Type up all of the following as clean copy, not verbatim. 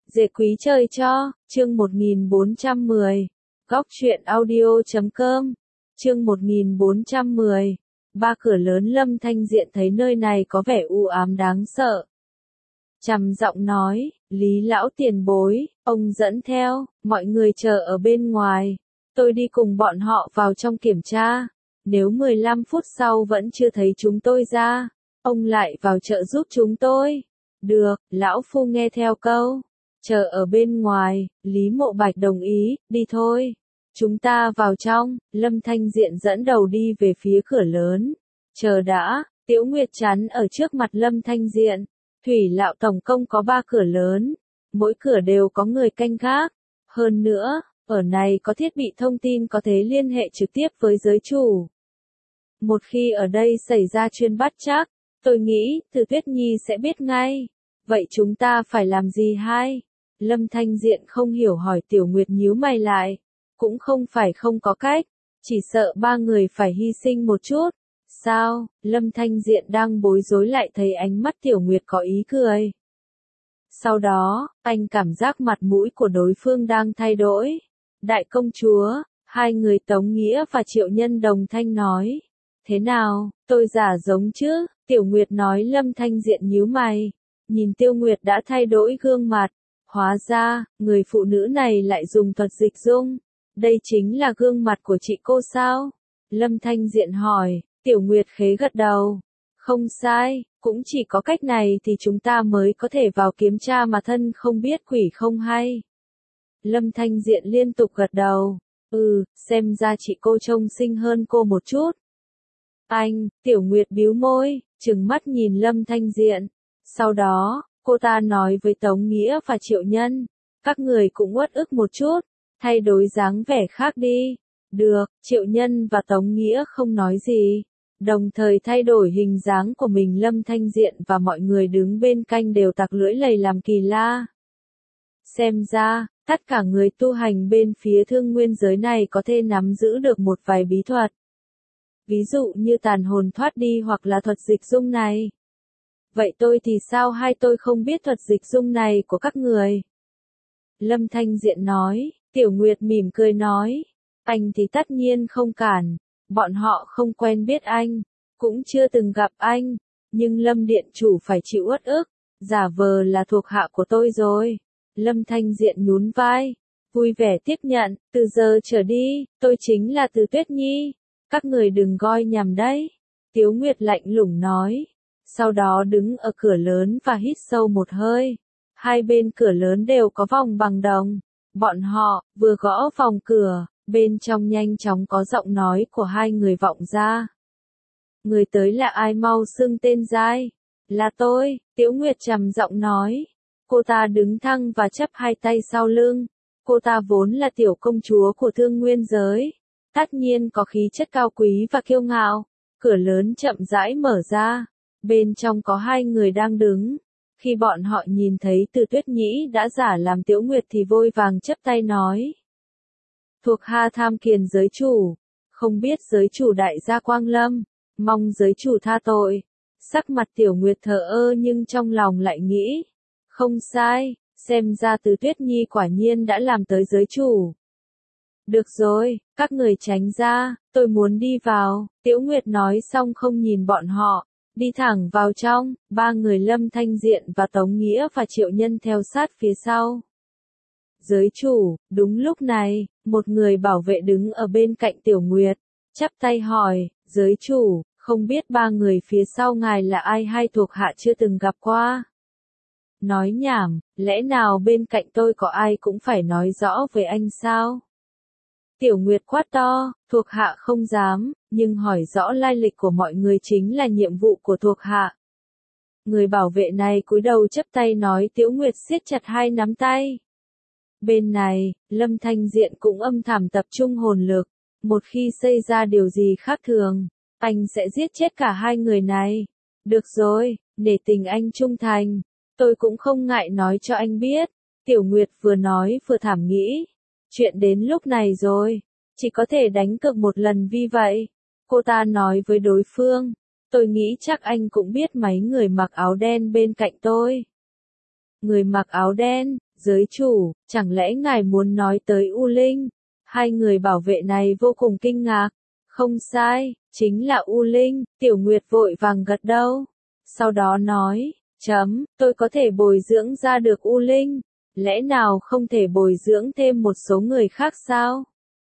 Dễ quý trời cho, chương 1410, góc truyện audio.com, chương 1410, ba cửa lớn. Lâm Thanh Diện thấy nơi này có vẻ u ám đáng sợ. Trầm giọng nói, Lý lão tiền bối, ông dẫn theo, mọi người chờ ở bên ngoài, tôi đi cùng bọn họ vào trong kiểm tra, nếu 15 phút sau vẫn chưa thấy chúng tôi ra, ông lại vào trợ giúp chúng tôi. Được, lão phu nghe theo câu. Chờ ở bên ngoài, Lý Mộ Bạch đồng ý, đi thôi. Chúng ta vào trong, Lâm Thanh Diện dẫn đầu đi về phía cửa lớn. Chờ đã, Tiểu Nguyệt chắn ở trước mặt Lâm Thanh Diện. Thủy Lão tổng cộng có 3 cửa lớn, mỗi cửa đều có người canh gác. Hơn nữa, ở này có thiết bị thông tin có thể liên hệ trực tiếp với giới chủ. Một khi ở đây xảy ra chuyện bất trắc, tôi nghĩ Từ Tuyết Nhi sẽ biết ngay. Vậy chúng ta phải làm gì hay? Lâm Thanh Diện không hiểu hỏi. Tiểu Nguyệt nhíu mày lại. Cũng không phải không có cách, chỉ sợ 3 người phải hy sinh một chút. Sao? Lâm Thanh Diện đang bối rối lại thấy ánh mắt Tiểu Nguyệt có ý cười. Sau đó, anh cảm giác mặt mũi của đối phương đang thay đổi. Đại công chúa, hai người Tống Nghĩa và Triệu Nhân đồng thanh nói. Thế nào, tôi giả giống chứ? Tiểu Nguyệt nói. Lâm Thanh Diện nhíu mày, nhìn Tiêu Nguyệt đã thay đổi gương mặt. Hóa ra, người phụ nữ này lại dùng thuật dịch dung. Đây chính là gương mặt của chị cô sao? Lâm Thanh Diện hỏi. Tiểu Nguyệt khẽ gật đầu. Không sai, cũng chỉ có cách này thì chúng ta mới có thể vào kiểm tra mà thân không biết quỷ không hay. Lâm Thanh Diện liên tục gật đầu. Xem ra chị cô trông xinh hơn cô một chút. Anh, Tiểu Nguyệt bĩu môi, trừng mắt nhìn Lâm Thanh Diện. Sau đó, cô ta nói với Tống Nghĩa và Triệu Nhân. Các người cũng uất ức một chút, thay đổi dáng vẻ khác đi. Được, Triệu Nhân và Tống Nghĩa không nói gì. Đồng thời thay đổi hình dáng của mình. Lâm Thanh Diện và mọi người đứng bên cạnh đều tặc lưỡi lầy làm kỳ la. Xem ra, tất cả người tu hành bên phía Thương Nguyên giới này có thể nắm giữ được một vài bí thuật. Ví dụ như tàn hồn thoát đi hoặc là thuật dịch dung này. Vậy tôi thì sao hay tôi không biết thuật dịch dung này của các người? Lâm Thanh Diện nói. Tiểu Nguyệt mỉm cười nói. Anh thì tất nhiên không cản. Bọn họ không quen biết anh, cũng chưa từng gặp anh, nhưng Lâm Điện Chủ phải chịu uất ức, giả vờ là thuộc hạ của tôi rồi. Lâm Thanh Diện nhún vai, vui vẻ tiếp nhận, từ giờ trở đi, tôi chính là Từ Tuyết Nhi, các người đừng coi nhầm đấy. Tiếu Nguyệt lạnh lùng nói, sau đó đứng ở cửa lớn và hít sâu một hơi. Hai bên cửa lớn đều có vòng bằng đồng, bọn họ vừa gõ vòng cửa. Bên trong nhanh chóng có giọng nói của hai người vọng ra. Người tới là ai, mau xưng tên giai. Là tôi, Tiểu Nguyệt trầm giọng nói. Cô ta đứng thẳng và chắp hai tay sau lưng. Cô ta vốn là tiểu công chúa của Thương Nguyên giới. Tất nhiên có khí chất cao quý và kiêu ngạo. Cửa lớn chậm rãi mở ra. Bên trong có hai người đang đứng. Khi bọn họ nhìn thấy Từ Tuyết Nhĩ đã giả làm Tiểu Nguyệt thì vội vàng chắp tay nói. Thuộc hạ tham kiến giới chủ, không biết giới chủ đại gia quang lâm, mong giới chủ tha tội. Sắc mặt Tiểu Nguyệt thờ ơ nhưng trong lòng lại nghĩ, không sai, xem ra Từ Tuyết Nhi quả nhiên đã làm tới giới chủ. Được rồi, các người tránh ra, tôi muốn đi vào. Tiểu Nguyệt nói xong không nhìn bọn họ, đi thẳng vào trong. 3 người Lâm Thanh Diện và Tống Nghĩa và Triệu Nhân theo sát phía sau. Giới chủ, đúng lúc này, một người bảo vệ đứng ở bên cạnh Tiểu Nguyệt, chắp tay hỏi, giới chủ, không biết 3 người phía sau ngài là ai hay thuộc hạ chưa từng gặp qua? Nói nhảm, lẽ nào bên cạnh tôi có ai cũng phải nói rõ với anh sao? Tiểu Nguyệt quát to, thuộc hạ không dám, nhưng hỏi rõ lai lịch của mọi người chính là nhiệm vụ của thuộc hạ. Người bảo vệ này cúi đầu chắp tay nói. Tiểu Nguyệt siết chặt hai nắm tay. Bên này, Lâm Thanh Diện cũng âm thầm tập trung hồn lực, một khi xảy ra điều gì khác thường, anh sẽ giết chết cả hai người này. Được rồi, để tình anh trung thành, tôi cũng không ngại nói cho anh biết. Tiểu Nguyệt vừa nói vừa thảm nghĩ, chuyện đến lúc này rồi, chỉ có thể đánh cược một lần. Vì vậy, cô ta nói với đối phương, tôi nghĩ chắc anh cũng biết mấy người mặc áo đen bên cạnh tôi. Người mặc áo đen, Giới chủ, chẳng lẽ ngài muốn nói tới U Linh? Hai người bảo vệ này vô cùng kinh ngạc. Không sai, chính là U Linh, Tiểu Nguyệt vội vàng gật đầu. Sau đó nói, tôi có thể bồi dưỡng ra được U Linh, lẽ nào không thể bồi dưỡng thêm một số người khác sao?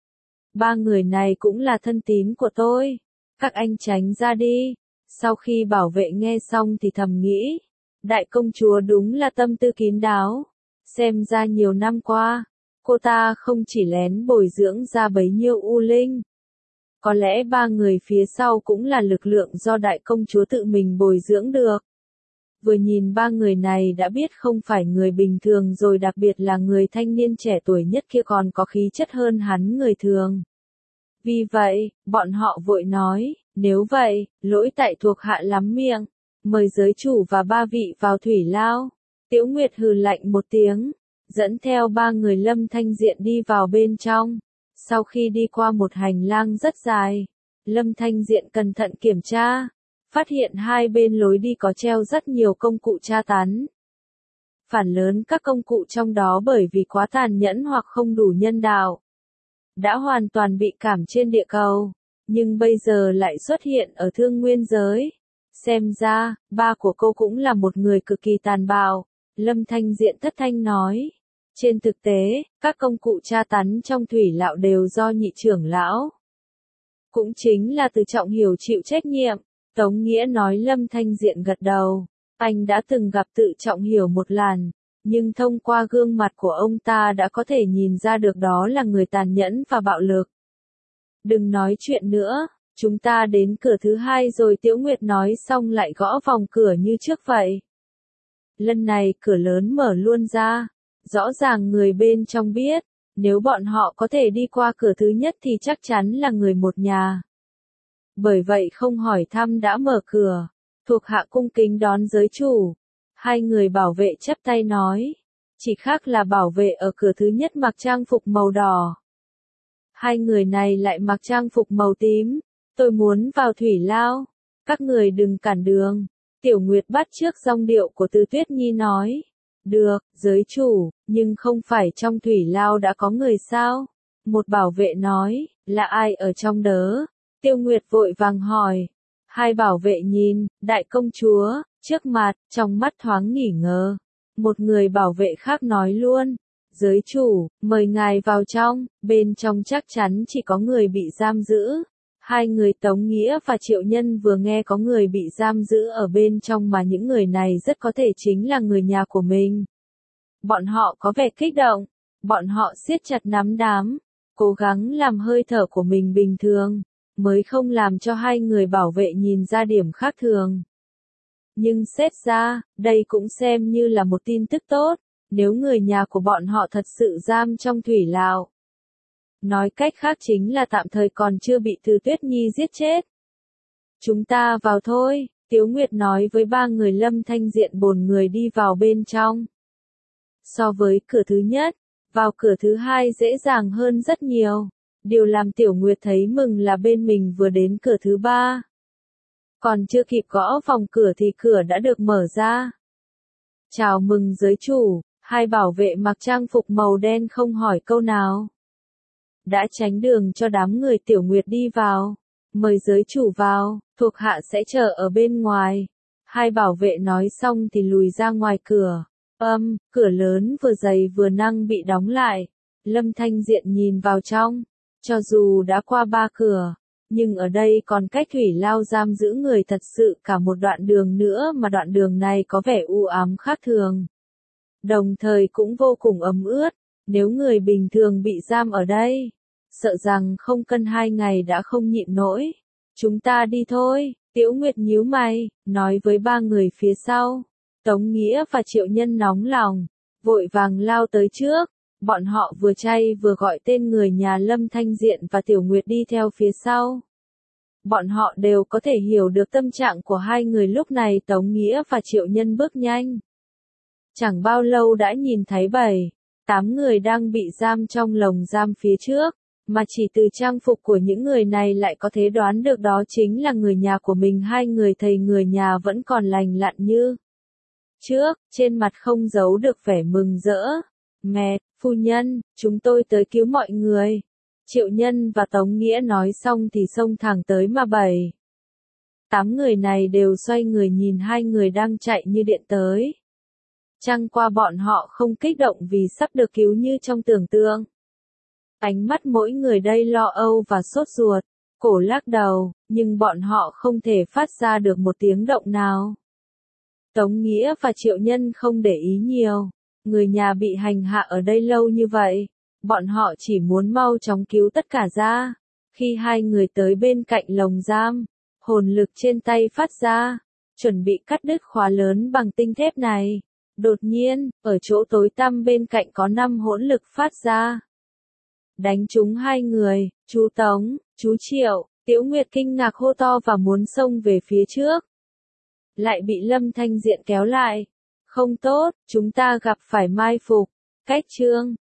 Ba người này cũng là thân tín của tôi, các anh tránh ra đi. Sau khi bảo vệ nghe xong thì thầm nghĩ, đại công chúa đúng là tâm tư kín đáo. Xem ra nhiều năm qua, cô ta không chỉ lén bồi dưỡng ra bấy nhiêu U Linh. Có lẽ ba người phía sau cũng là lực lượng do đại công chúa tự mình bồi dưỡng được. Vừa nhìn ba người này đã biết không phải người bình thường rồi, đặc biệt là người thanh niên trẻ tuổi nhất kia còn có khí chất hơn hắn người thường. Vì vậy, bọn họ vội nói, nếu vậy, lỗi tại thuộc hạ lắm miệng, mời giới chủ và ba vị vào thủy lao. Tiểu Nguyệt hừ lạnh một tiếng, dẫn theo ba người Lâm Thanh Diện đi vào bên trong. Sau khi đi qua một hành lang rất dài, Lâm Thanh Diện cẩn thận kiểm tra, phát hiện hai bên lối đi có treo rất nhiều công cụ tra tấn. Phần lớn các công cụ trong đó bởi vì quá tàn nhẫn hoặc không đủ nhân đạo, đã hoàn toàn bị cảm trên địa cầu, nhưng bây giờ lại xuất hiện ở Thương Nguyên giới. Xem ra, ba của cô cũng là một người cực kỳ tàn bạo, Lâm Thanh Diện thất thanh nói. Trên thực tế, các công cụ tra tấn trong thủy lão đều do nhị trưởng lão, cũng chính là Từ Trọng Hiểu chịu trách nhiệm. Tống Nghĩa nói. Lâm Thanh Diện gật đầu, anh đã từng gặp Từ Trọng Hiểu một lần, nhưng thông qua gương mặt của ông ta đã có thể nhìn ra được đó là người tàn nhẫn và bạo lực. Đừng nói chuyện nữa, chúng ta đến cửa thứ hai rồi. Tiểu Nguyệt nói xong lại gõ vòng cửa như trước vậy. Lần này cửa lớn mở luôn ra, rõ ràng người bên trong biết, nếu bọn họ có thể đi qua cửa thứ nhất thì chắc chắn là người một nhà. Bởi vậy không hỏi thăm đã mở cửa, thuộc hạ cung kính đón giới chủ. Hai người bảo vệ chắp tay nói, chỉ khác là bảo vệ ở cửa thứ nhất mặc trang phục màu đỏ. Hai người này lại mặc trang phục màu tím. Tôi muốn vào thủy lao, các người đừng cản đường. Tiểu Nguyệt bắt chước giọng điệu của Từ Tuyết Nhi nói. Được, giới chủ, nhưng không phải trong thủy lao đã có người sao? Một bảo vệ nói, là ai ở trong đó? Tiêu Nguyệt vội vàng hỏi. Hai bảo vệ nhìn, đại công chúa, trước mặt, trong mắt thoáng nghỉ ngờ. Một người bảo vệ khác nói luôn, giới chủ, mời ngài vào trong, bên trong chắc chắn chỉ có người bị giam giữ. Hai người Tống Nghĩa và Triệu Nhân vừa nghe có người bị giam giữ ở bên trong mà những người này rất có thể chính là người nhà của mình. Bọn họ có vẻ kích động, bọn họ siết chặt nắm đấm, cố gắng làm hơi thở của mình bình thường, mới không làm cho hai người bảo vệ nhìn ra điểm khác thường. Nhưng xét ra, đây cũng xem như là một tin tức tốt, nếu người nhà của bọn họ thật sự giam trong thủy lao. Nói cách khác chính là tạm thời còn chưa bị Từ Tuyết Nhi giết chết. Chúng ta vào thôi, Tiếu Nguyệt nói với ba người Lâm Thanh Diện bồn người đi vào bên trong. So với cửa thứ nhất, vào cửa thứ hai dễ dàng hơn rất nhiều. Điều làm Tiểu Nguyệt thấy mừng là bên mình vừa đến cửa thứ ba. Còn chưa kịp gõ vòng cửa thì cửa đã được mở ra. Chào mừng giới chủ, hai bảo vệ mặc trang phục màu đen không hỏi câu nào. Đã tránh đường cho đám người. Tiểu Nguyệt đi vào. Mời giới chủ vào, thuộc hạ sẽ chờ ở bên ngoài. Hai bảo vệ nói xong thì lùi ra ngoài cửa. Cửa lớn vừa dày vừa nặng bị đóng lại. Lâm Thanh Diện nhìn vào trong. Cho dù đã qua ba cửa, nhưng ở đây còn cách thủy lao giam giữ người thật sự cả một đoạn đường nữa, mà đoạn đường này có vẻ u ám khác thường. Đồng thời cũng vô cùng ẩm ướt. Nếu người bình thường bị giam ở đây, sợ rằng không cần 2 ngày đã không nhịn nổi. Chúng ta đi thôi. Tiểu Nguyệt nhíu mày, nói với ba người phía sau. Tống Nghĩa và Triệu Nhân nóng lòng, vội vàng lao tới trước. Bọn họ vừa chay vừa gọi tên người nhà Lâm Thanh Diện và Tiểu Nguyệt đi theo phía sau. Bọn họ đều có thể hiểu được tâm trạng của hai người lúc này. Tống Nghĩa và Triệu Nhân bước nhanh. Chẳng bao lâu đã nhìn thấy 7-8 người đang bị giam trong lồng giam phía trước, mà chỉ từ trang phục của những người này lại có thể đoán được đó chính là người nhà của mình. Hai người thầy người nhà vẫn còn lành lặn như trước, trên mặt không giấu được vẻ mừng rỡ. Mẹ, phu nhân, chúng tôi tới cứu mọi người. Triệu Nhân và Tống Nghĩa nói xong thì xông thẳng tới mà 7, 8 người này đều xoay người nhìn hai người đang chạy như điện tới. Chẳng qua bọn họ không kích động vì sắp được cứu như trong tưởng tượng. Ánh mắt mỗi người đây lo âu và sốt ruột, cổ lắc đầu, nhưng bọn họ không thể phát ra được một tiếng động nào. Tống Nghĩa và Triệu Nhân không để ý nhiều, người nhà bị hành hạ ở đây lâu như vậy, bọn họ chỉ muốn mau chóng cứu tất cả ra. Khi hai người tới bên cạnh lồng giam, hồn lực trên tay phát ra, chuẩn bị cắt đứt khóa lớn bằng tinh thép này. Đột nhiên, ở chỗ tối tăm bên cạnh có 5 hỗn lực phát ra. Đánh trúng hai người, chú Tống, chú Triệu. Tiểu Nguyệt kinh ngạc hô to và muốn xông về phía trước. Lại bị Lâm Thanh Diện kéo lại. Không tốt, chúng ta gặp phải mai phục. Cách chương